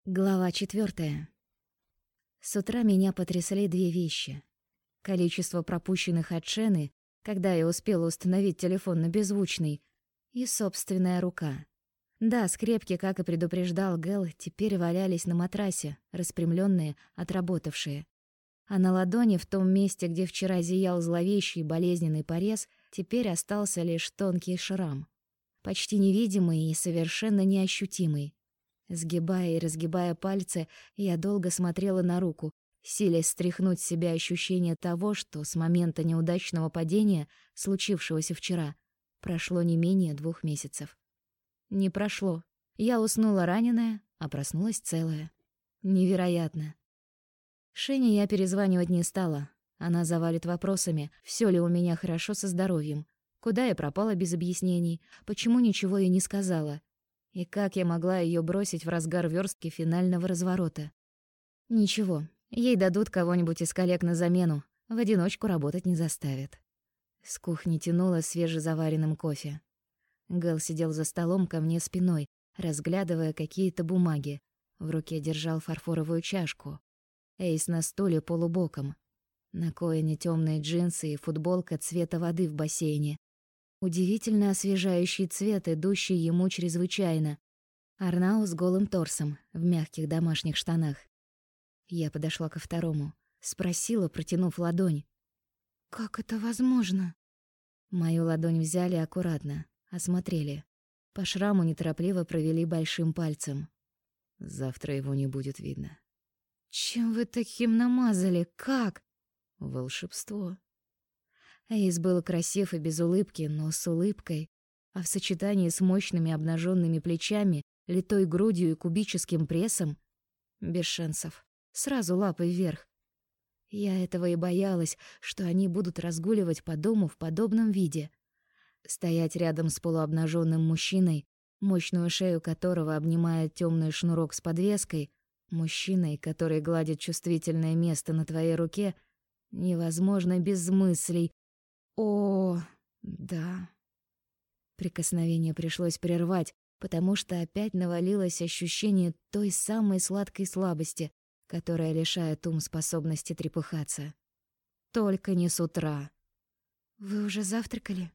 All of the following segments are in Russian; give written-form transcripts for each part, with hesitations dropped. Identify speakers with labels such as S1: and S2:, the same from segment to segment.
S1: Глава 4. С утра меня потрясли две вещи. Количество пропущенных от Шены, когда я успела установить телефон на беззвучный, и собственная рука. Да, скрепки, как и предупреждал Гэл, теперь валялись на матрасе, распрямленные, отработавшие. А на ладони, в том месте, где вчера зиял зловещий болезненный порез, теперь остался лишь тонкий шрам. Почти невидимый и совершенно неощутимый. Сгибая и разгибая пальцы, я долго смотрела на руку, силясь стряхнуть с себя ощущение того, что с момента неудачного падения, случившегося вчера, прошло не менее 2 месяцев. Не прошло. Я уснула раненая, а проснулась целая. Невероятно. Шене я перезванивать не стала. Она завалит вопросами, все ли у меня хорошо со здоровьем, куда я пропала без объяснений, почему ничего ей не сказала. И как я могла ее бросить в разгар верстки финального разворота? Ничего, ей дадут кого-нибудь из коллег на замену, в одиночку работать не заставят. С кухни тянуло свежезаваренным кофе. Гэл сидел за столом ко мне спиной, разглядывая какие-то бумаги. В руке держал фарфоровую чашку. Эйс на стуле полубоком. На Коэне темные джинсы и футболка цвета воды в бассейне. Удивительно освежающий цвет, идущий ему чрезвычайно. Арнау с голым торсом, в мягких домашних штанах. Я подошла ко второму, спросила, протянув ладонь. «Как это возможно?» Мою ладонь взяли аккуратно, осмотрели. По шраму неторопливо провели большим пальцем.
S2: Завтра его не будет видно.
S1: «Чем вы таким намазали? Как?»
S2: Волшебство.
S1: Эйс был красив и без улыбки, но с улыбкой, а в сочетании с мощными обнаженными плечами, литой грудью и кубическим прессом — без шансов. Сразу лапой вверх. Я этого и боялась, что они будут разгуливать по дому в подобном виде. Стоять рядом с полуобнаженным мужчиной, мощную шею которого обнимает темный шнурок с подвеской, мужчиной, который гладит чувствительное место на твоей руке, невозможно без мыслей. О, да. Прикосновение пришлось прервать, потому что опять навалилось ощущение той самой сладкой слабости, которая лишает ум способности трепыхаться. Только не с утра. «Вы уже завтракали?»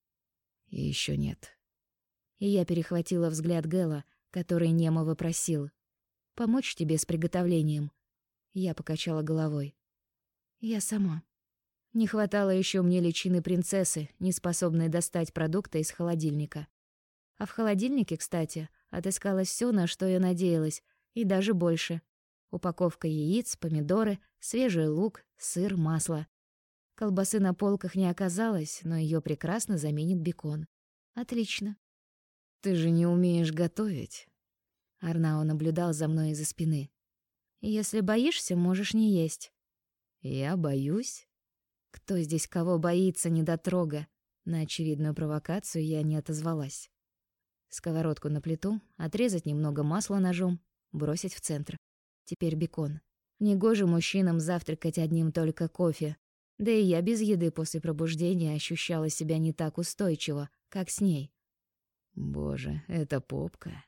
S2: И еще нет.
S1: И я перехватила взгляд Гэла, который немо вопросил: «Помочь тебе с приготовлением?» Я покачала головой. «Я сама». Не хватало еще мне личины принцессы, не способной достать продукты из холодильника. А в холодильнике, кстати, отыскалось все, на что я надеялась, и даже больше. Упаковка яиц, помидоры, свежий лук, сыр, масло. Колбасы на полках не оказалось, но ее прекрасно заменит бекон. Отлично.
S2: «Ты же не умеешь готовить?»
S1: Арнао наблюдал за мной из-за спины. «Если боишься, можешь не есть».
S2: «Я боюсь?»
S1: Кто здесь кого боится, недотрога? На очевидную провокацию я не отозвалась. Сковородку на плиту, отрезать немного масла ножом, бросить в центр. Теперь бекон. Негоже мужчинам завтракать одним только кофе. Да и я без еды после пробуждения ощущала себя не так устойчиво, как с ней.
S2: «Боже, это попка».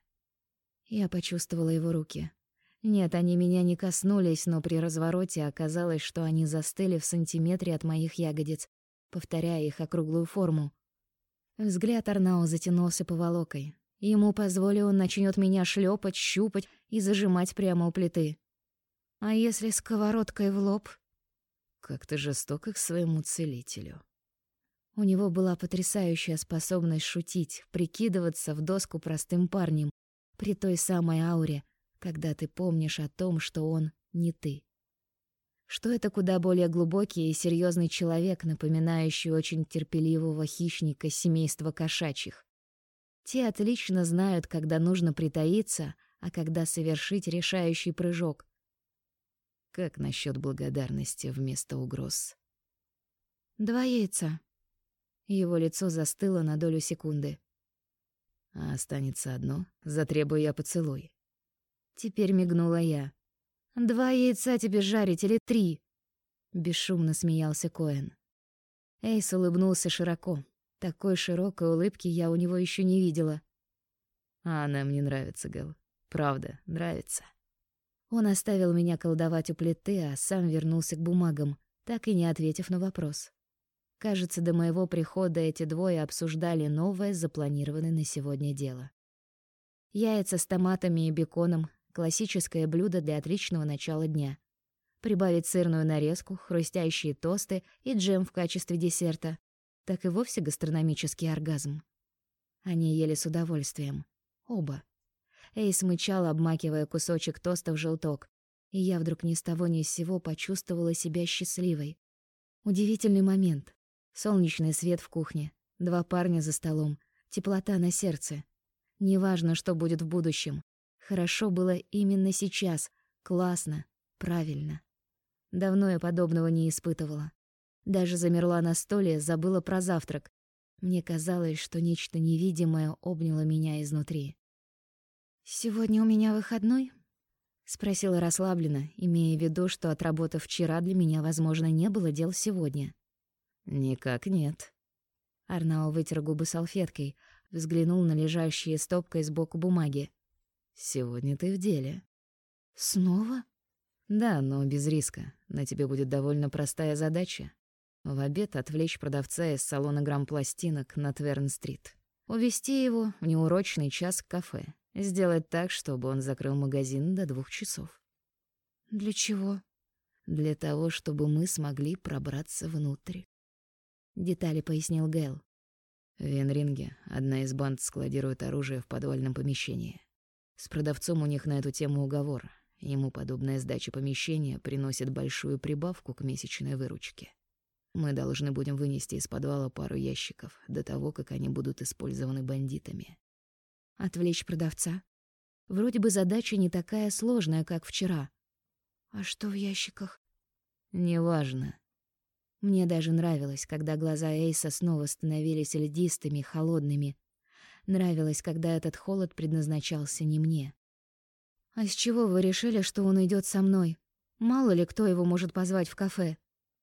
S1: Я почувствовала его руки. Нет, они меня не коснулись, но при развороте оказалось, что они застыли в сантиметре от моих ягодиц, повторяя их округлую форму. Взгляд Арнао затянулся поволокой. Ему позволил, он начнет меня шлепать, щупать и зажимать прямо у плиты. А если сковородкой в лоб?
S2: Как ты жестока к своему целителю.
S1: У него была потрясающая способность шутить, прикидываться в доску простым парнем, при той самой ауре, когда ты помнишь о том, что он не ты. Что это куда более глубокий и серьезный человек, напоминающий очень терпеливого хищника семейства кошачьих. Те отлично знают, когда нужно притаиться, а когда совершить решающий прыжок.
S2: Как насчет благодарности вместо угроз?
S1: 2 яйца. Его лицо застыло на долю секунды.
S2: А останется одно, затребую я поцелуй.
S1: Теперь мигнула я. 2 яйца тебе жарить или 3? Бесшумно смеялся Коэн. Эйс улыбнулся широко. Такой широкой улыбки я у него еще не видела.
S2: А она мне нравится, Гэл. Правда, нравится.
S1: Он оставил меня колдовать у плиты, а сам вернулся к бумагам, так и не ответив на вопрос. Кажется, до моего прихода эти двое обсуждали новое, запланированное на сегодня дело. Яйца с томатами и беконом — классическое блюдо для отличного начала дня. Прибавить сырную нарезку, хрустящие тосты и джем в качестве десерта — так и вовсе гастрономический оргазм. Они ели с удовольствием. Оба. Эйс мычал, обмакивая кусочек тоста в желток, и я вдруг ни с того ни с сего почувствовала себя счастливой. Удивительный момент. Солнечный свет в кухне, два парня за столом, теплота на сердце. Неважно, что будет в будущем. Хорошо было именно сейчас. Классно, правильно. Давно я подобного не испытывала. Даже замерла на столе, забыла про завтрак. Мне казалось, что нечто невидимое обняло меня изнутри. «Сегодня у меня выходной?» — спросила расслабленно, имея в виду, что, отработав вчера, для меня, возможно, не было дел сегодня.
S2: «Никак нет».
S1: Арнао вытер губы салфеткой, взглянул на лежащие стопкой сбоку бумаги.
S2: «Сегодня ты в деле».
S1: «Снова?»
S2: «Да, но без риска. На тебе будет довольно простая задача. В обед отвлечь продавца из салона грампластинок на Тверн-стрит. Увести его в неурочный час к кафе. Сделать так, чтобы он закрыл магазин до 2 часов».
S1: «Для чего?»
S2: «Для того, чтобы мы смогли пробраться внутрь».
S1: Детали пояснил Гэл.
S2: В Венринге одна из банд складирует оружие в подвальном помещении. С продавцом у них на эту тему уговор. Ему подобная сдача помещения приносит большую прибавку к месячной выручке. Мы должны будем вынести из подвала пару ящиков до того, как они будут использованы бандитами.
S1: Отвлечь продавца? Вроде бы задача не такая сложная, как вчера. А что в ящиках?
S2: Неважно.
S1: Мне даже нравилось, когда глаза Эйса снова становились льдистыми, холодными. Нравилось, когда этот холод предназначался не мне. «А с чего вы решили, что он идет со мной? Мало ли кто его может позвать в кафе?»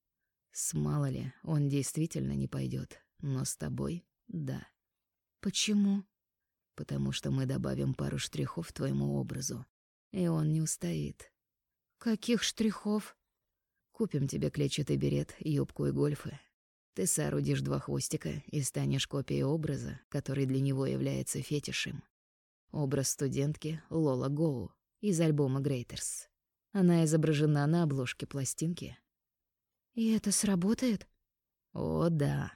S2: С мало ли, он действительно не пойдет, но с тобой — да.
S1: «Почему?»
S2: Потому что мы добавим пару штрихов твоему образу, и он не устоит.
S1: «Каких штрихов?»
S2: Купим тебе клетчатый берет, юбку и гольфы. Ты соорудишь 2 хвостика и станешь копией образа, который для него является фетишем. Образ студентки Лола Гоу из альбома «Грейтерс». Она изображена на обложке пластинки.
S1: «И это сработает?»
S2: О, да.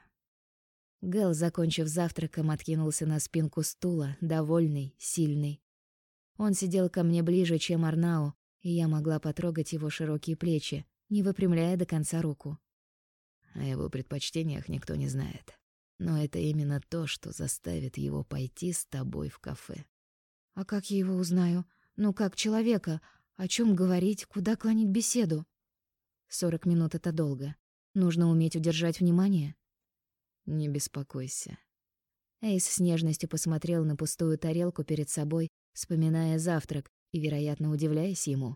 S1: Гэл, закончив завтраком, откинулся на спинку стула, довольный, сильный. Он сидел ко мне ближе, чем Арнау, и я могла потрогать его широкие плечи, не выпрямляя до конца руку.
S2: О его предпочтениях никто не знает. Но это именно то, что заставит его пойти с тобой в кафе.
S1: «А как я его узнаю? Ну, как человека? О чем говорить, куда клонить беседу?» 40 минут — это долго. Нужно уметь удержать внимание.
S2: Не беспокойся.
S1: Эйс с нежностью посмотрел на пустую тарелку перед собой, вспоминая завтрак и, вероятно, удивляясь ему.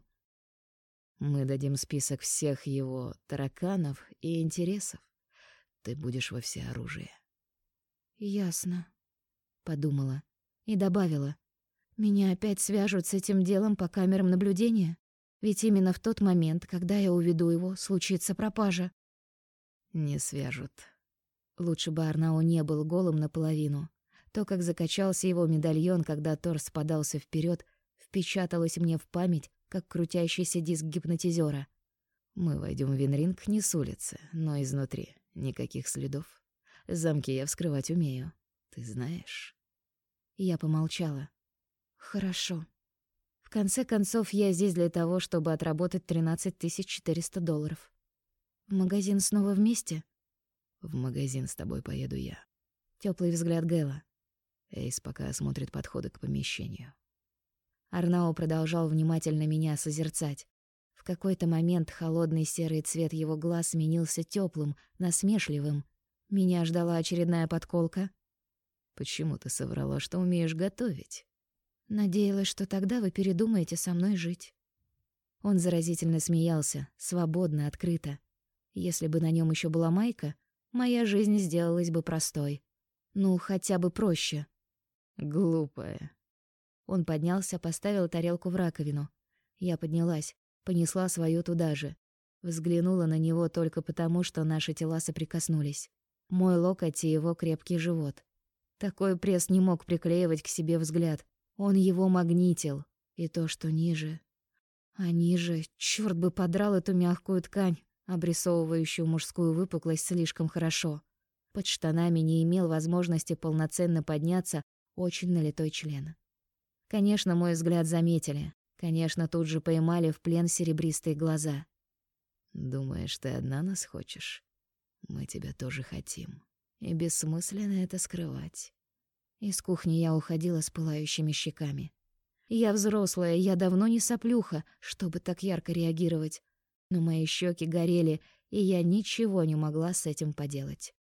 S2: Мы дадим список всех его тараканов и интересов. Ты будешь во всеоружии.
S1: «Ясно», — подумала и добавила. «Меня опять свяжут с этим делом по камерам наблюдения? Ведь именно в тот момент, когда я уведу его, случится пропажа».
S2: Не свяжут.
S1: Лучше бы Арнао не был голым наполовину. То, как закачался его медальон, когда торс подался вперед, впечаталось мне в память, как крутящийся диск гипнотизера.
S2: Мы войдем в Венринг не с улицы, но изнутри. Никаких следов. Замки я вскрывать умею. Ты знаешь.
S1: Я помолчала. «Хорошо. В конце концов, я здесь для того, чтобы отработать $13 400. В магазин снова вместе?»
S2: В магазин с тобой поеду я.
S1: Теплый взгляд Гэла.
S2: Эйс пока осмотрит подходы к помещению.
S1: Арнао продолжал внимательно меня созерцать. В какой-то момент холодный серый цвет его глаз сменился теплым, насмешливым. Меня ждала очередная подколка.
S2: «Почему ты соврала, что умеешь готовить?»
S1: «Надеялась, что тогда вы передумаете со мной жить». Он заразительно смеялся, свободно, открыто. Если бы на нем еще была майка, моя жизнь сделалась бы простой. Ну, хотя бы проще.
S2: «Глупая».
S1: Он поднялся, поставил тарелку в раковину. Я поднялась, понесла свою туда же. Взглянула на него только потому, что наши тела соприкоснулись. Мой локоть и его крепкий живот. Такой пресс не мог приклеивать к себе взгляд. Он его магнитил. И то, что ниже... А ниже, чёрт бы подрал эту мягкую ткань, обрисовывающую мужскую выпуклость слишком хорошо. Под штанами не имел возможности полноценно подняться очень налитой член. Конечно, мой взгляд заметили. Конечно, тут же поймали в плен серебристые глаза.
S2: «Думаешь, ты одна нас хочешь? Мы тебя тоже хотим. И бессмысленно это скрывать».
S1: Из кухни я уходила с пылающими щеками. Я взрослая, я давно не соплюха, чтобы так ярко реагировать. Но мои щеки горели, и я ничего не могла с этим поделать.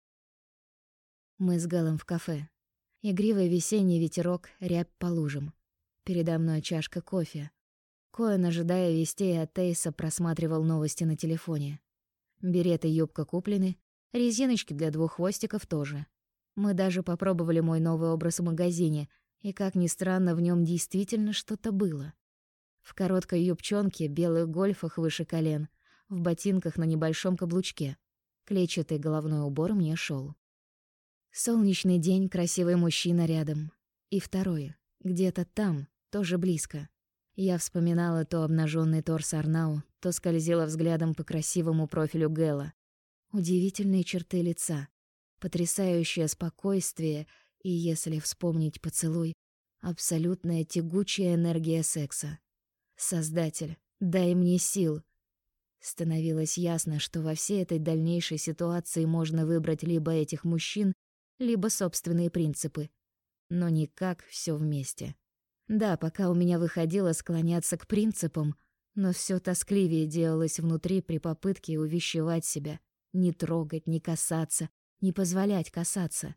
S1: Мы с Гэлом в кафе. Игривый весенний ветерок, рябь по лужам. Передо мной чашка кофе. Коэн, ожидая вестей от Эйса, просматривал новости на телефоне. Берет и юбка куплены, резиночки для 2 хвостиков тоже. Мы даже попробовали мой новый образ в магазине, и, как ни странно, в нем действительно что-то было. В короткой юбчонке, белых гольфах выше колен, в ботинках на небольшом каблучке. Клетчатый головной убор мне шел. Солнечный день, красивый мужчина рядом. И второй, где-то там, тоже близко. Я вспоминала то обнаженный торс Арнау, то скользила взглядом по красивому профилю Гэла. Удивительные черты лица, потрясающее спокойствие и, если вспомнить поцелуй, абсолютная тягучая энергия секса. Создатель, дай мне сил. Становилось ясно, что во всей этой дальнейшей ситуации можно выбрать либо этих мужчин, либо собственные принципы. Но никак все вместе. Да, пока у меня выходило склоняться к принципам, но все тоскливее делалось внутри при попытке увещевать себя, не трогать, не касаться, не позволять касаться.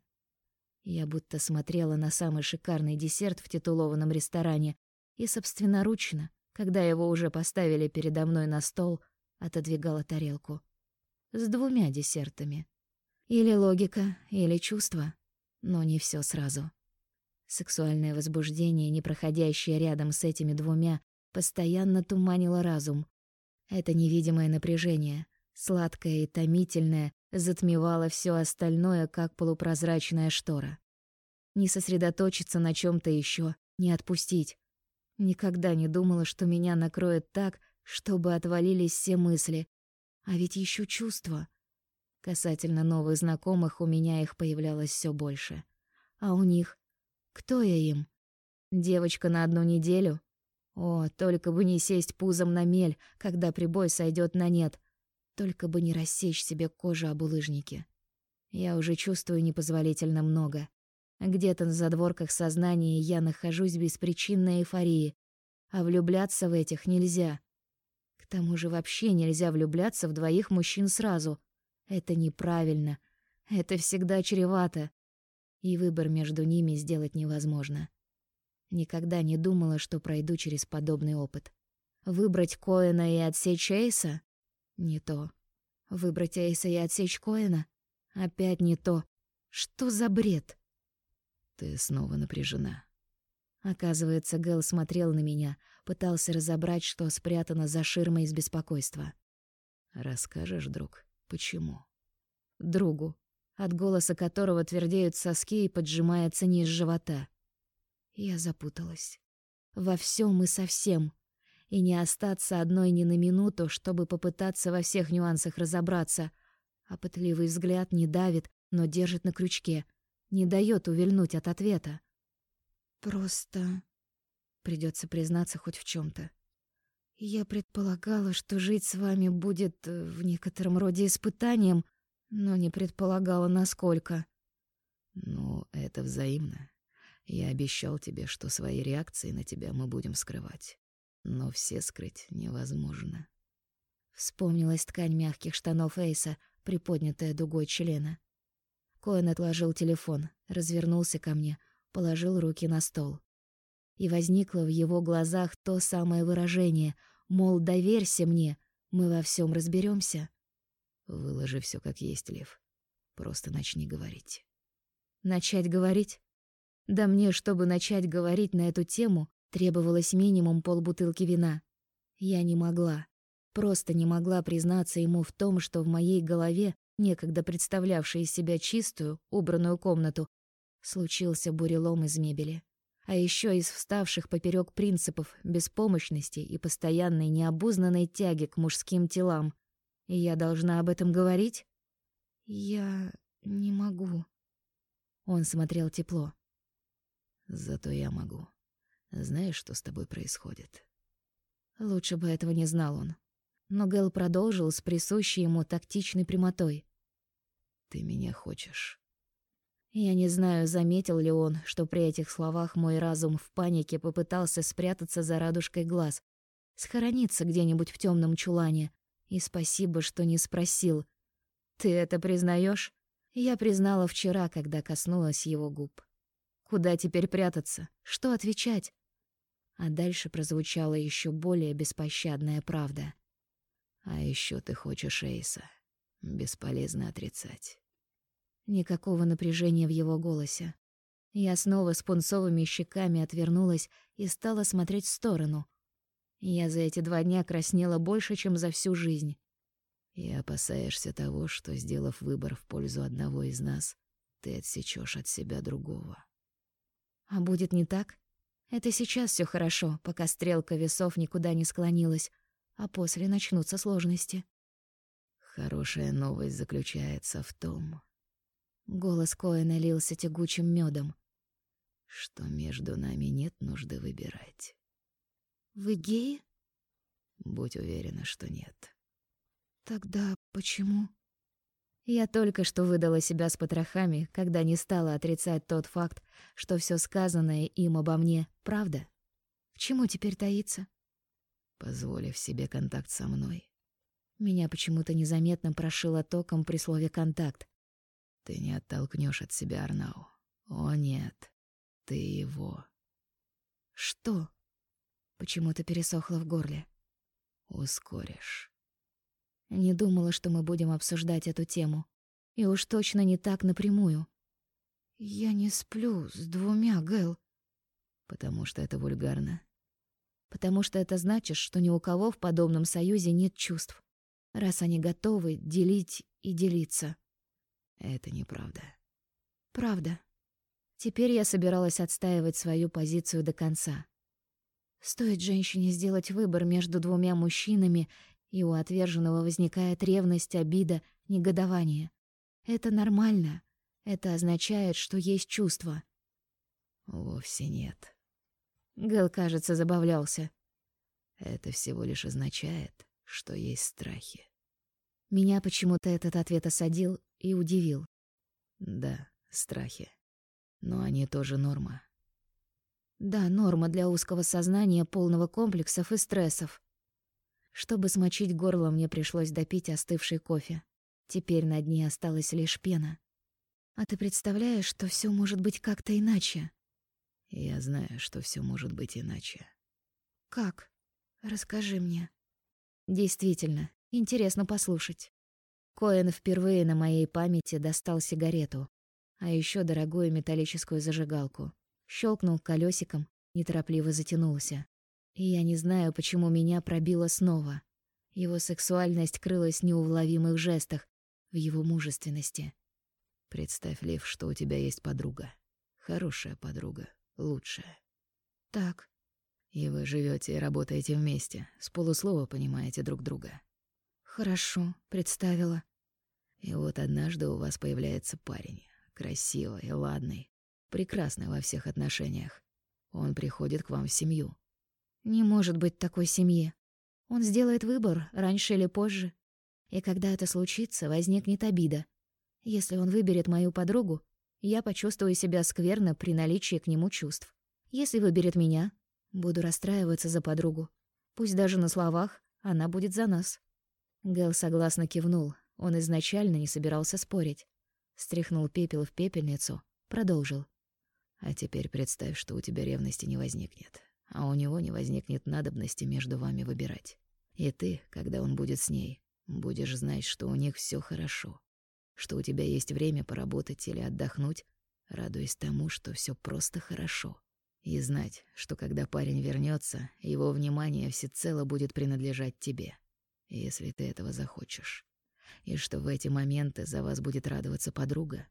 S1: Я будто смотрела на самый шикарный десерт в титулованном ресторане и собственноручно, когда его уже поставили передо мной на стол, отодвигала тарелку. С 2 десертами. Или логика, или чувство, но не все сразу. Сексуальное возбуждение, не проходящее рядом с этими 2, постоянно туманило разум. Это невидимое напряжение, сладкое и томительное, затмевало все остальное, как полупрозрачная штора. Не сосредоточиться на чем-то еще, не отпустить. Никогда не думала, что меня накроет так, чтобы отвалились все мысли. А ведь еще чувства. Касательно новых знакомых у меня их появлялось все больше. А у них? Кто я им? Девочка на 1 неделю? О, только бы не сесть пузом на мель, когда прибой сойдет на нет. Только бы не рассечь себе кожу об булыжнике. Я уже чувствую непозволительно много. Где-то на задворках сознания я нахожусь в беспричинной эйфории, а влюбляться в этих нельзя. К тому же вообще нельзя влюбляться в 2 мужчин сразу. Это неправильно. Это всегда чревато. И выбор между ними сделать невозможно. Никогда не думала, что пройду через подобный опыт. Выбрать Коэна и отсечь Эйса? Не то. Выбрать Эйса и отсечь Коэна? Опять не то. Что за бред?
S2: Ты снова напряжена.
S1: Оказывается, Гэл смотрел на меня, пытался разобрать, что спрятано за ширмой из беспокойства.
S2: Расскажешь, друг, почему?
S1: Другу, от голоса которого твердеют соски и поджимается низ живота. Я запуталась. Во всем и со всем. И не остаться одной ни на минуту, чтобы попытаться во всех нюансах разобраться. А пытливый взгляд не давит, но держит на крючке, не дает увильнуть от ответа. Просто придется признаться хоть в чем-то. Я предполагала, что жить с вами будет в некотором роде испытанием, но не предполагала, насколько.
S2: Но это взаимно. Я обещал тебе, что свои реакции на тебя мы будем скрывать. Но все скрыть невозможно.
S1: Вспомнилась ткань мягких штанов Эйса, приподнятая дугой члена. Коэн отложил телефон, развернулся ко мне, положил руки на стол. И возникло в его глазах то самое выражение, мол, доверься мне, мы во всем разберемся.
S2: Выложи все как есть, Лив. Просто начни говорить.
S1: Начать говорить? Да мне, чтобы начать говорить на эту тему, требовалось минимум полбутылки вина. Я не могла. Просто не могла признаться ему в том, что в моей голове, некогда представлявшей из себя чистую, убранную комнату, случился бурелом из мебели. А еще из вставших поперек принципов беспомощности и постоянной необузнанной тяги к мужским телам. И я должна об этом говорить? Я не могу. Он смотрел тепло.
S2: Зато я могу. Знаешь, что с тобой происходит?
S1: Лучше бы этого не знал он. Но Гэл продолжил с присущей ему тактичной прямотой.
S2: Ты меня хочешь.
S1: Я не знаю, заметил ли он, что при этих словах мой разум в панике попытался спрятаться за радужкой глаз, схорониться где-нибудь в темном чулане. И спасибо, что не спросил. «Ты это признаешь?» Я признала вчера, когда коснулась его губ. Куда теперь прятаться? Что отвечать? А дальше прозвучала еще более беспощадная правда.
S2: А еще ты хочешь Эйса. Бесполезно отрицать.
S1: Никакого напряжения в его голосе. Я снова с пунцовыми щеками отвернулась и стала смотреть в сторону. Я за эти 2 дня краснела больше, чем за всю жизнь.
S2: И опасаешься того, что, сделав выбор в пользу одного из нас, ты отсечешь от себя другого.
S1: А будет не так? Это сейчас все хорошо, пока стрелка весов никуда не склонилась, а после начнутся сложности.
S2: Хорошая новость заключается в том...
S1: Голос Коэна лился тягучим медом.
S2: Что между нами нет нужды выбирать.
S1: Вы геи?
S2: Будь уверена, что нет.
S1: Тогда почему? Я только что выдала себя с потрохами, когда не стала отрицать тот факт, что все сказанное им обо мне — правда. К чему теперь таиться?
S2: Позволив себе контакт со мной.
S1: Меня почему-то незаметно прошило током при слове «контакт».
S2: Ты не оттолкнешь от себя Арнау. О нет, ты его.
S1: Что? Почему-то пересохло в горле.
S2: Ускоришь.
S1: Не думала, что мы будем обсуждать эту тему. И уж точно не так напрямую. Я не сплю с 2, Гэл.
S2: Потому что это вульгарно.
S1: Потому что это значит, что ни у кого в подобном союзе нет чувств. Раз они готовы делить и делиться.
S2: Это неправда.
S1: Правда. Теперь я собиралась отстаивать свою позицию до конца. Стоит женщине сделать выбор между 2 мужчинами, и у отверженного возникает ревность, обида, негодование. Это нормально. Это означает, что есть чувства.
S2: Вовсе нет.
S1: Гэл, кажется, забавлялся.
S2: Это всего лишь означает, что есть страхи.
S1: Меня почему-то этот ответ осадил и удивил.
S2: Да, страхи. Но они тоже норма.
S1: Да, норма для узкого сознания, полного комплексов и стрессов. Чтобы смочить горло, мне пришлось допить остывший кофе. Теперь на дне осталась лишь пена. А ты представляешь, что все может быть как-то иначе?
S2: Я знаю, что все может быть иначе.
S1: Как? Расскажи мне. Действительно, интересно послушать. Коэн впервые на моей памяти достал сигарету, а еще дорогую металлическую зажигалку. Щелкнул колесиком, неторопливо затянулся. И я не знаю, почему меня пробило снова. Его сексуальность крылась в неуловимых жестах, в его мужественности.
S2: Представь, Лив, что у тебя есть подруга. Хорошая подруга, лучшая.
S1: Так.
S2: И вы живете и работаете вместе, с полуслова понимаете друг друга.
S1: Хорошо, представила.
S2: И вот однажды у вас появляется парень, красивый, ладный, прекрасный во всех отношениях. Он приходит к вам в семью.
S1: Не может быть такой семьи. Он сделает выбор раньше или позже. И когда это случится, возникнет обида. Если он выберет мою подругу, я почувствую себя скверно при наличии к нему чувств. Если выберет меня, буду расстраиваться за подругу. Пусть даже на словах она будет за нас. Гэл согласно кивнул. Он изначально не собирался спорить. Стряхнул пепел в пепельницу, продолжил.
S2: А теперь представь, что у тебя ревности не возникнет, а у него не возникнет надобности между вами выбирать. И ты, когда он будет с ней, будешь знать, что у них все хорошо, что у тебя есть время поработать или отдохнуть, радуясь тому, что все просто хорошо. И знать, что когда парень вернется, его внимание всецело будет принадлежать тебе, если ты этого захочешь. И что в эти моменты за вас будет радоваться подруга.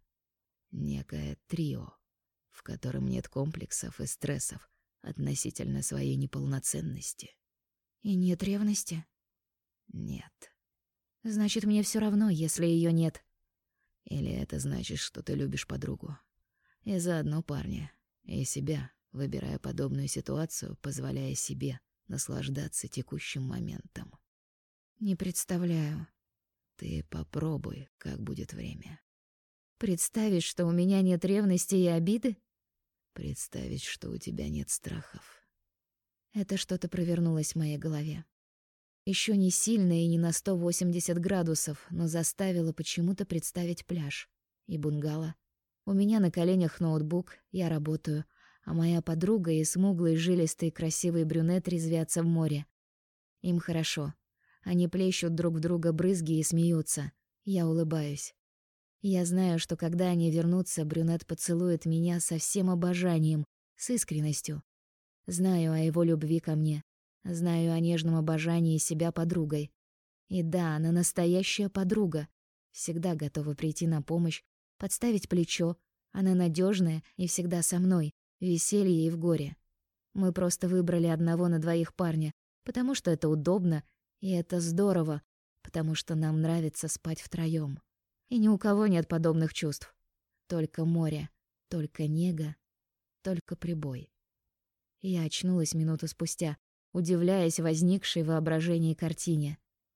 S2: Некое трио, в котором нет комплексов и стрессов относительно своей неполноценности.
S1: И нет ревности?
S2: Нет.
S1: Значит, мне все равно, если ее нет.
S2: Или это значит, что ты любишь подругу. И заодно парня, и себя, выбирая подобную ситуацию, позволяя себе наслаждаться текущим моментом.
S1: Не представляю.
S2: Ты попробуй, как будет время.
S1: Представить, что у меня нет ревности и обиды?
S2: Представить, что у тебя нет страхов.
S1: Это что-то провернулось в моей голове. Еще не сильно и не на 180 градусов, но заставило почему-то представить пляж и бунгало. У меня на коленях ноутбук, я работаю, а моя подруга и смуглый, жилистый, красивый брюнет резвятся в море. Им хорошо. Они плещут друг в друга брызги и смеются. Я улыбаюсь. Я знаю, что когда они вернутся, брюнет поцелует меня со всем обожанием, с искренностью. Знаю о его любви ко мне. Знаю о нежном обожании себя подругой. И да, она настоящая подруга. Всегда готова прийти на помощь, подставить плечо. Она надежная и всегда со мной, в веселье и в горе. Мы просто выбрали одного на двоих парня, потому что это удобно, и это здорово, потому что нам нравится спать втроём. И ни у кого нет подобных чувств. Только море, только нега, только прибой. Я очнулась минуту спустя, удивляясь возникшей в воображении картине.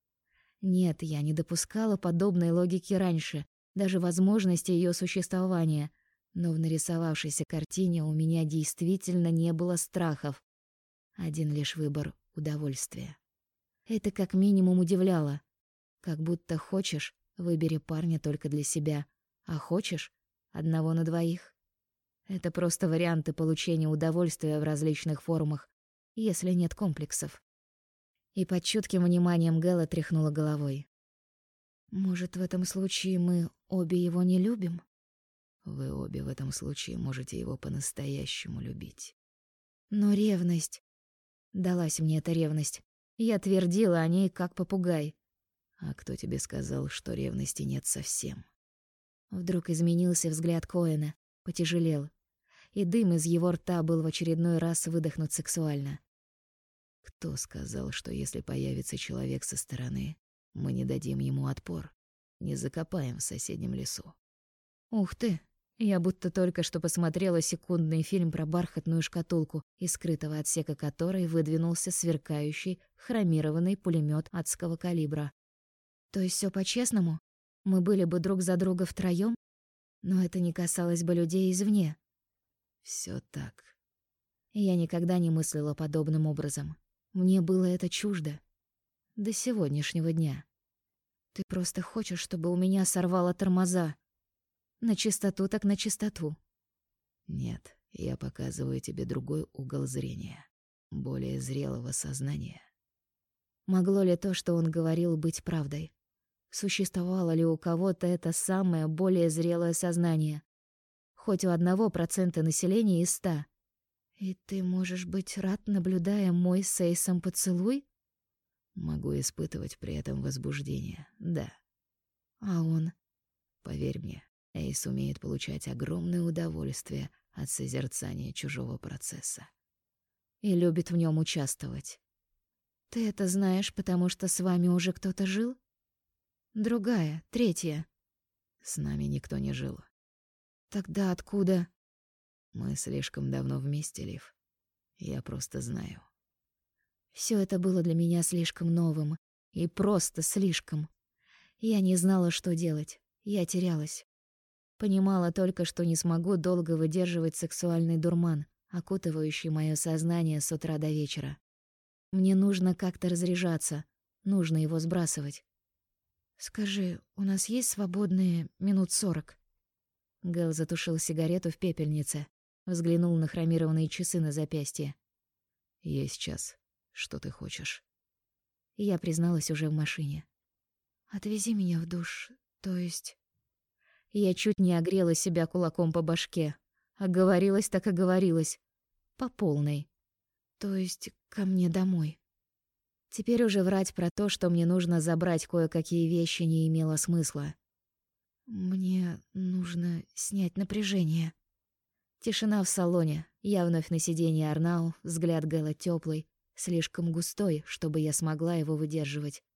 S1: Нет, я не допускала подобной логики раньше, даже возможности ее существования, но в нарисовавшейся картине у меня действительно не было страхов. Один лишь выбор — удовольствия. Это как минимум удивляло. Как будто хочешь — выбери парня только для себя, а хочешь — одного на двоих. Это просто варианты получения удовольствия в различных формах, если нет комплексов. И под чутким вниманием Гэла тряхнула головой. «Может, в этом случае мы обе его не любим?»
S2: Вы обе в этом случае можете его по-настоящему любить.
S1: Но ревность... Далась мне эта ревность. Я твердила о ней, как попугай.
S2: А кто тебе сказал, что ревности нет совсем?
S1: Вдруг изменился взгляд Коэна, потяжелел, и дым из его рта был в очередной раз выдохнут сексуально.
S2: Кто сказал, что если появится человек со стороны, мы не дадим ему отпор, не закопаем в соседнем лесу?
S1: Ух ты! Я будто только что посмотрела секундный фильм про бархатную шкатулку, из скрытого отсека которой выдвинулся сверкающий хромированный пулемет адского калибра. То есть все по-честному? Мы были бы друг за друга втроём? Но это не касалось бы людей извне.
S2: Все так.
S1: Я никогда не мыслила подобным образом. Мне было это чуждо. До сегодняшнего дня. Ты просто хочешь, чтобы у меня сорвало тормоза. На чистоту так на чистоту.
S2: Нет, я показываю тебе другой угол зрения, более зрелого сознания.
S1: Могло ли то, что он говорил, быть правдой? Существовало ли у кого-то это самое более зрелое сознание? Хоть у 1% населения из 100. И ты можешь быть рад, наблюдая мой с Эйсом поцелуй?
S2: Могу испытывать при этом возбуждение, да.
S1: А он?
S2: Поверь мне, Эйс умеет получать огромное удовольствие от созерцания чужого процесса.
S1: И любит в нем участвовать. Ты это знаешь, потому что с вами уже кто-то жил? Другая, третья.
S2: С нами никто не жил.
S1: Тогда откуда?
S2: Мы слишком давно вместе, Лив. Я просто знаю.
S1: Все это было для меня слишком новым. И просто слишком. Я не знала, что делать. Я терялась. Понимала только, что не смогу долго выдерживать сексуальный дурман, окутывающий мое сознание с утра до вечера. Мне нужно как-то разряжаться, нужно его сбрасывать. «Скажи, у нас есть свободные минут 40?» Гэл затушил сигарету в пепельнице, взглянул на хромированные часы на запястье.
S2: «Есть час. Что ты хочешь?»
S1: Я призналась уже в машине. «Отвези меня в душ, то есть...» Я чуть не огрела себя кулаком по башке. Оговорилась так оговорилась. по полной. То есть ко мне домой. Теперь уже врать про то, что мне нужно забрать кое-какие вещи, не имело смысла. Мне нужно снять напряжение. Тишина в салоне. Я вновь на сиденье Арнау, взгляд Гэла тёплый, слишком густой, чтобы я смогла его выдерживать.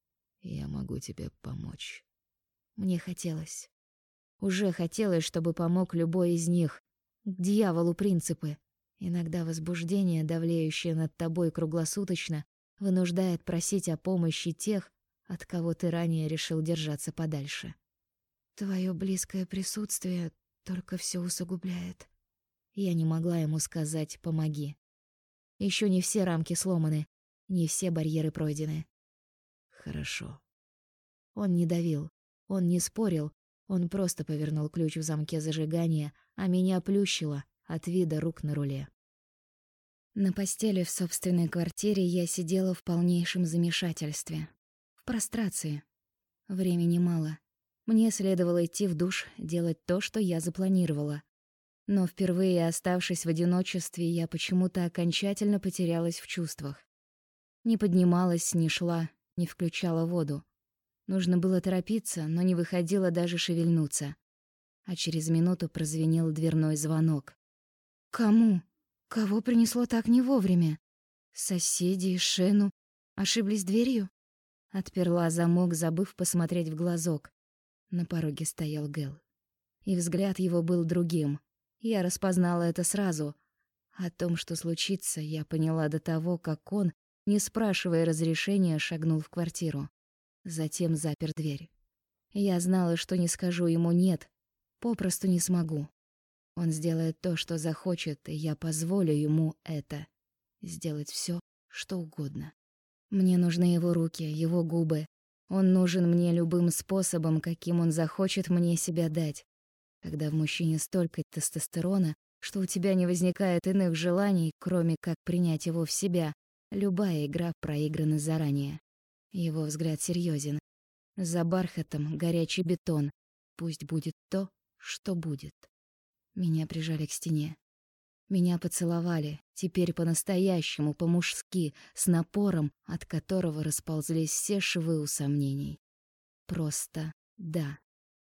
S2: Я могу тебе помочь.
S1: Мне хотелось. Уже хотелось, чтобы помог любой из них. К дьяволу принципы. Иногда возбуждение, давлеющее над тобой круглосуточно, вынуждает просить о помощи тех, от кого ты ранее решил держаться подальше. Твое близкое присутствие только все усугубляет. Я не могла ему сказать «помоги». Еще не все рамки сломаны, не все барьеры пройдены.
S2: Хорошо.
S1: Он не давил, он не спорил, он просто повернул ключ в замке зажигания, а меня плющило от вида рук на руле. На постели в собственной квартире я сидела в полнейшем замешательстве. В прострации. Времени мало. Мне следовало идти в душ, делать то, что я запланировала. Но впервые, оставшись в одиночестве, я почему-то окончательно потерялась в чувствах. Не поднималась, не шла, не включала воду. Нужно было торопиться, но не выходило даже шевельнуться. А через минуту прозвенел дверной звонок. Кому? Кого принесло так не вовремя? Соседи, Шену? Ошиблись дверью? Отперла замок, забыв посмотреть в глазок. На пороге стоял Гэл. И взгляд его был другим. Я распознала это сразу. О том, что случится, я поняла до того, как он, не спрашивая разрешения, шагнул в квартиру. Затем запер дверь. Я знала, что не скажу ему «нет», попросту не смогу. Он сделает то, что захочет, и я позволю ему это. Сделать все, что угодно. Мне нужны его руки, его губы. Он нужен мне любым способом, каким он захочет мне себя дать. Когда в мужчине столько тестостерона, что у тебя не возникает иных желаний, кроме как принять его в себя, любая игра проиграна заранее. Его взгляд серьезен. За бархатом горячий бетон. Пусть будет то, что будет. Меня прижали к стене. Меня поцеловали, теперь по-настоящему, по-мужски, с напором, от которого расползлись все швы у сомнений. Просто да.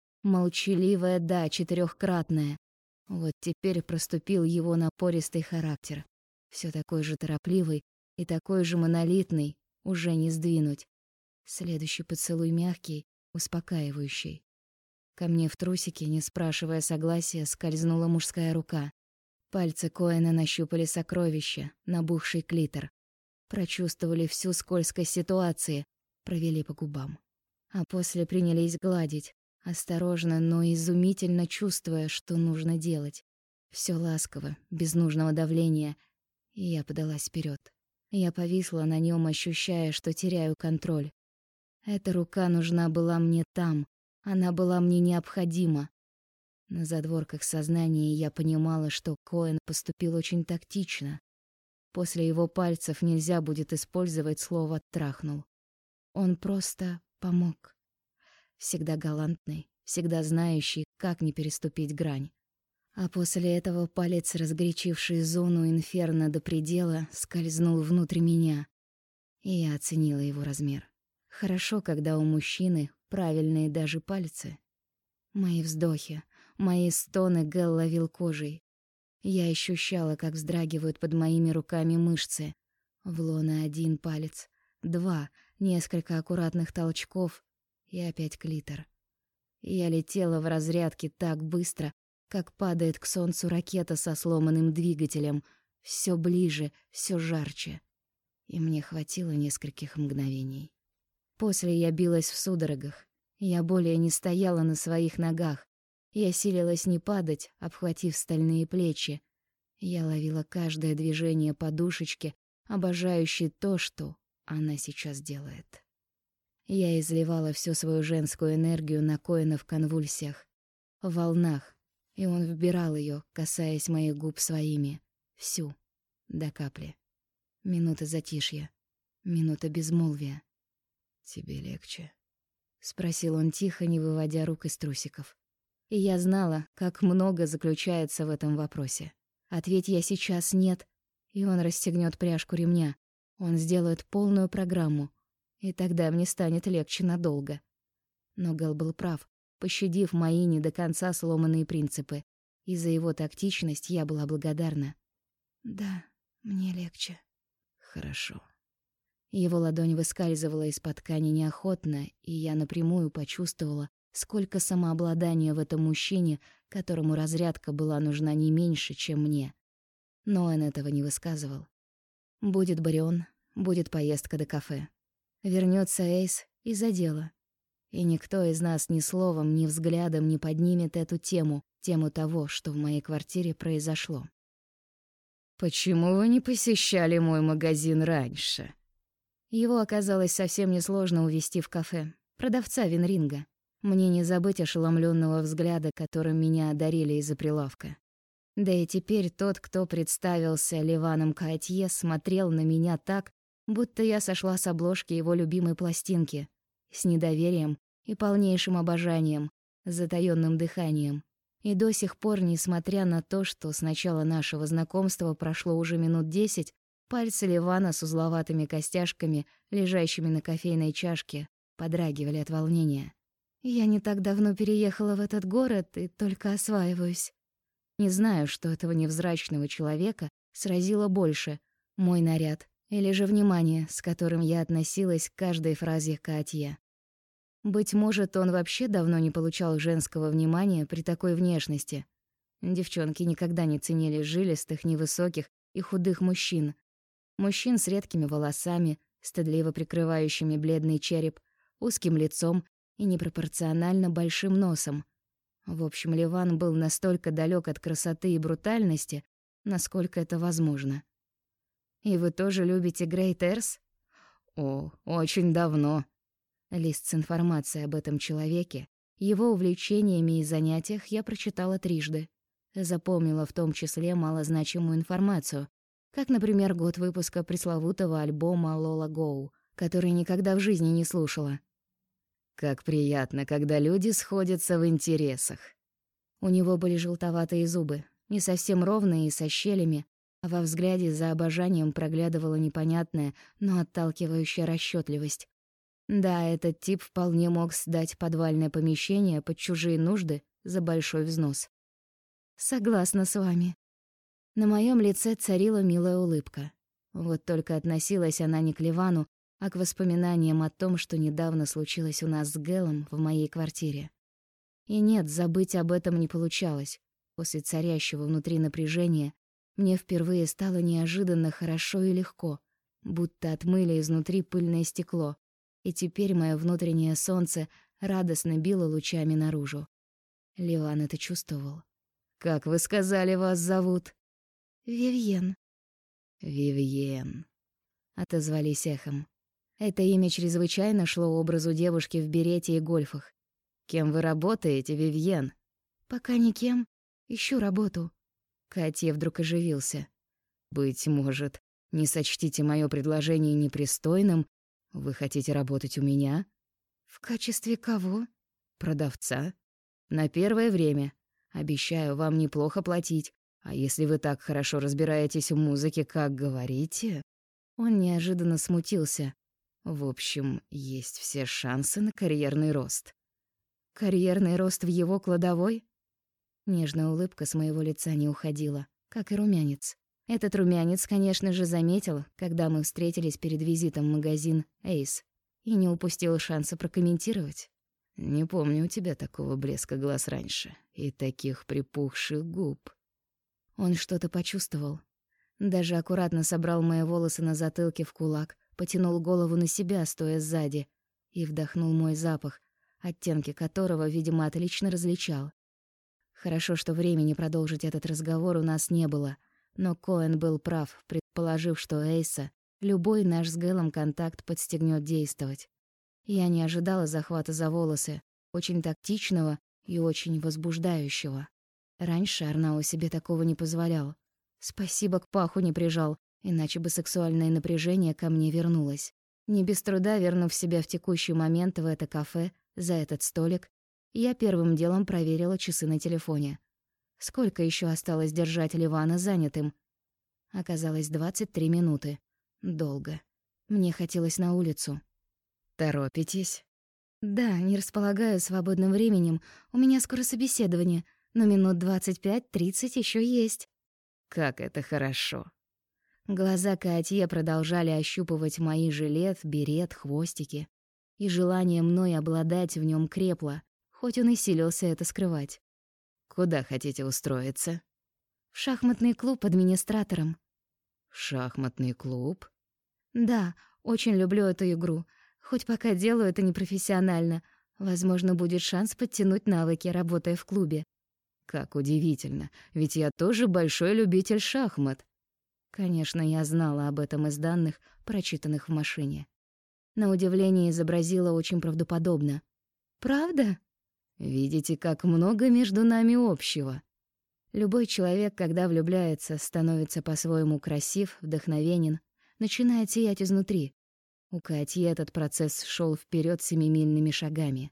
S1: Молчаливое «да», 4-кратное. Вот теперь проступил его напористый характер. Все такой же торопливый и такой же монолитный, уже не сдвинуть. Следующий поцелуй мягкий, успокаивающий. Ко мне в трусике, не спрашивая согласия, скользнула мужская рука. Пальцы Коэна нащупали сокровища, набухший клитор. Прочувствовали всю скользкость ситуации, провели по губам. А после принялись гладить, осторожно, но изумительно чувствуя, что нужно делать. Все ласково, без нужного давления. И я подалась вперед. Я повисла на нем, ощущая, что теряю контроль. Эта рука нужна была мне там. Она была мне необходима. На задворках сознания я понимала, что Коэн поступил очень тактично. После его пальцев нельзя будет использовать слово «трахнул». Он просто помог. Всегда галантный, всегда знающий, как не переступить грань. А после этого палец, разгорячивший зону инферно до предела, скользнул внутрь меня. И я оценила его размер. Хорошо, когда у мужчины правильные даже пальцы. Мои вздохи, мои стоны Гэл ловил кожей. Я ощущала, как вздрагивают под моими руками мышцы. В лоно 1 палец, 2, несколько аккуратных толчков и опять клитор. Я летела в разрядке так быстро, как падает к солнцу ракета со сломанным двигателем, все ближе, все жарче. И мне хватило нескольких мгновений. После я билась в судорогах. Я более не стояла на своих ногах. Я силилась не падать, обхватив стальные плечи. Я ловила каждое движение подушечки, обожающей то, что она сейчас делает. Я изливала всю свою женскую энергию на Коэна в конвульсиях, в волнах, и он вбирал ее, касаясь моих губ своими, всю, до капли. Минута затишья, минута безмолвия.
S2: «Тебе легче?»
S1: — спросил он тихо, не выводя рук из трусиков. И я знала, как много заключается в этом вопросе. Ответь я сейчас «нет», и он расстегнёт пряжку ремня. Он сделает полную программу, и тогда мне станет легче надолго. Но Гэл был прав, пощадив мои не до конца сломанные принципы, и за его тактичность я была благодарна. «Да, мне легче».
S2: «Хорошо».
S1: Его ладонь выскальзывала из-под ткани неохотно, и я напрямую почувствовала, сколько самообладания в этом мужчине, которому разрядка была нужна не меньше, чем мне. Но он этого не высказывал. Будет Барион, будет поездка до кафе. Вернется Эйс и за дело. И никто из нас ни словом, ни взглядом не поднимет эту тему того, что в моей квартире произошло.
S2: «Почему вы не посещали мой магазин раньше?»
S1: Его оказалось совсем несложно увести в кафе. Продавца Винринга. Мне не забыть ошеломленного взгляда, которым меня одарили из-за прилавка. Да и теперь тот, кто представился Ливаном Каэтье, смотрел на меня так, будто я сошла с обложки его любимой пластинки, с недоверием и полнейшим обожанием, с затаённым дыханием. И до сих пор, несмотря на то, что с начала нашего знакомства прошло уже минут 10, пальцы Ливана с узловатыми костяшками, лежащими на кофейной чашке, подрагивали от волнения. Я не так давно переехала в этот город и только осваиваюсь. Не знаю, что этого невзрачного человека сразило больше: мой наряд или же внимание, с которым я относилась к каждой фразе Каэтье. Быть может, он вообще давно не получал женского внимания при такой внешности. Девчонки никогда не ценили жилистых, невысоких и худых мужчин. Мужчин с редкими волосами, стыдливо прикрывающими бледный череп, узким лицом и непропорционально большим носом. В общем, Ливан был настолько далек от красоты и брутальности, насколько это возможно. «И вы тоже любите Грейт Эрс?»
S2: «О, очень давно».
S1: Лист с информацией об этом человеке, его увлечениями и занятиях я прочитала трижды. Запомнила в том числе малозначимую информацию, как, например, год выпуска пресловутого альбома «Лола Гоу», который никогда в жизни не слушала.
S2: «Как приятно, когда люди сходятся в интересах».
S1: У него были желтоватые зубы, не совсем ровные и со щелями, а во взгляде за обожанием проглядывала непонятная, но отталкивающая расчётливость. Да, этот тип вполне мог сдать подвальное помещение под чужие нужды за большой взнос. Согласна с вами. На моем лице царила милая улыбка. Вот только относилась она не к Ливану, а к воспоминаниям о том, что недавно случилось у нас с Гэлом в моей квартире. И нет, забыть об этом не получалось. После царящего внутри напряжения мне впервые стало неожиданно хорошо и легко, будто отмыли изнутри пыльное стекло, и теперь мое внутреннее солнце радостно било лучами наружу. Ливан это чувствовал.
S2: «Как вы сказали, вас зовут?»
S1: «Вивьен».
S2: «Вивьен»,
S1: — отозвались эхом. Это имя чрезвычайно шло образу девушки в берете и гольфах.
S2: «Кем вы работаете, Вивьен?»
S1: «Пока никем. Ищу работу».
S2: Катя вдруг оживился. «Быть может, не сочтите моё предложение непристойным? Вы хотите работать у меня?»
S1: «В качестве кого?»
S2: «Продавца. На первое время. Обещаю вам неплохо платить. А если вы так хорошо разбираетесь в музыке, как говорите...»
S1: Он неожиданно смутился.
S2: «В общем, есть все шансы на карьерный рост».
S1: «Карьерный рост в его кладовой?» Нежная улыбка с моего лица не уходила, как и румянец. Этот румянец, конечно же, заметил, когда мы встретились перед визитом в магазин «Эйс», и не упустил шанса прокомментировать.
S2: «Не помню у тебя такого блеска глаз раньше и таких припухших губ».
S1: Он что-то почувствовал. Даже аккуратно собрал мои волосы на затылке в кулак, потянул голову на себя, стоя сзади, и вдохнул мой запах, оттенки которого, видимо, отлично различал. Хорошо, что времени продолжить этот разговор у нас не было, но Коэн был прав, предположив, что Эйса любой наш с Гэлом контакт подстегнёт действовать. Я не ожидала захвата за волосы, очень тактичного и очень возбуждающего. Раньше Арнау себе такого не позволял. Спасибо, к паху не прижал, иначе бы сексуальное напряжение ко мне вернулось. Не без труда вернув себя в текущий момент в это кафе, за этот столик, я первым делом проверила часы на телефоне. Сколько еще осталось держать Ливана занятым? Оказалось, 23 минуты. Долго. Мне хотелось на улицу.
S2: Торопитесь?
S1: Да, не располагаю свободным временем. У меня скоро собеседование, но минут 25-30 еще есть.
S2: Как это хорошо.
S1: Глаза Каатье продолжали ощупывать мои жилет, берет, хвостики. И желание мной обладать в нем крепло, хоть он и силился это скрывать.
S2: Куда хотите устроиться?
S1: В шахматный клуб администратором.
S2: Шахматный клуб?
S1: Да, очень люблю эту игру. Хоть пока делаю это непрофессионально. Возможно, будет шанс подтянуть навыки, работая в клубе.
S2: Как удивительно, ведь я тоже большой любитель шахмат.
S1: Конечно, я знала об этом из данных, прочитанных в машине. На удивление изобразила очень правдоподобно. «Правда?»
S2: Видите, как много между нами общего.
S1: Любой человек, когда влюбляется, становится по-своему красив, вдохновенен, начинает сиять изнутри. У Катьи этот процесс шел вперед семимильными шагами.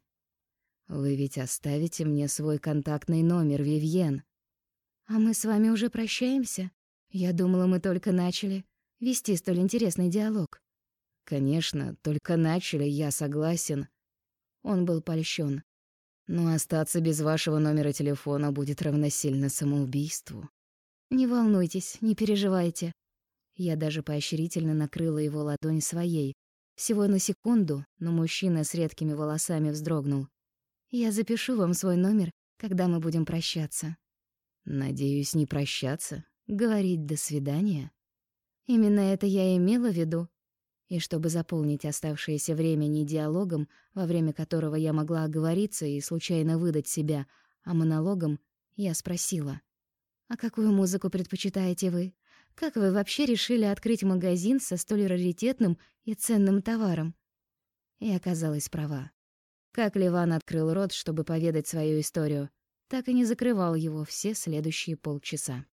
S2: Вы ведь оставите мне свой контактный номер, Вивьен.
S1: А мы с вами уже прощаемся? Я думала, мы только начали вести столь интересный диалог.
S2: Конечно, только начали, я согласен.
S1: Он был польщен.
S2: Но остаться без вашего номера телефона будет равносильно самоубийству.
S1: Не волнуйтесь, не переживайте. Я даже поощрительно накрыла его ладонь своей. Всего на секунду, но мужчина с редкими волосами вздрогнул. Я запишу вам свой номер, когда мы будем прощаться.
S2: Надеюсь, не прощаться.
S1: Говорить «до свидания». Именно это я и имела в виду. И чтобы заполнить оставшееся время не диалогом, во время которого я могла оговориться и случайно выдать себя, а монологом, я спросила: «А какую музыку предпочитаете вы? Как вы вообще решили открыть магазин со столь раритетным и ценным товаром?» И оказалась права. Как Ливан открыл рот, чтобы поведать свою историю, так и не закрывал его все следующие полчаса.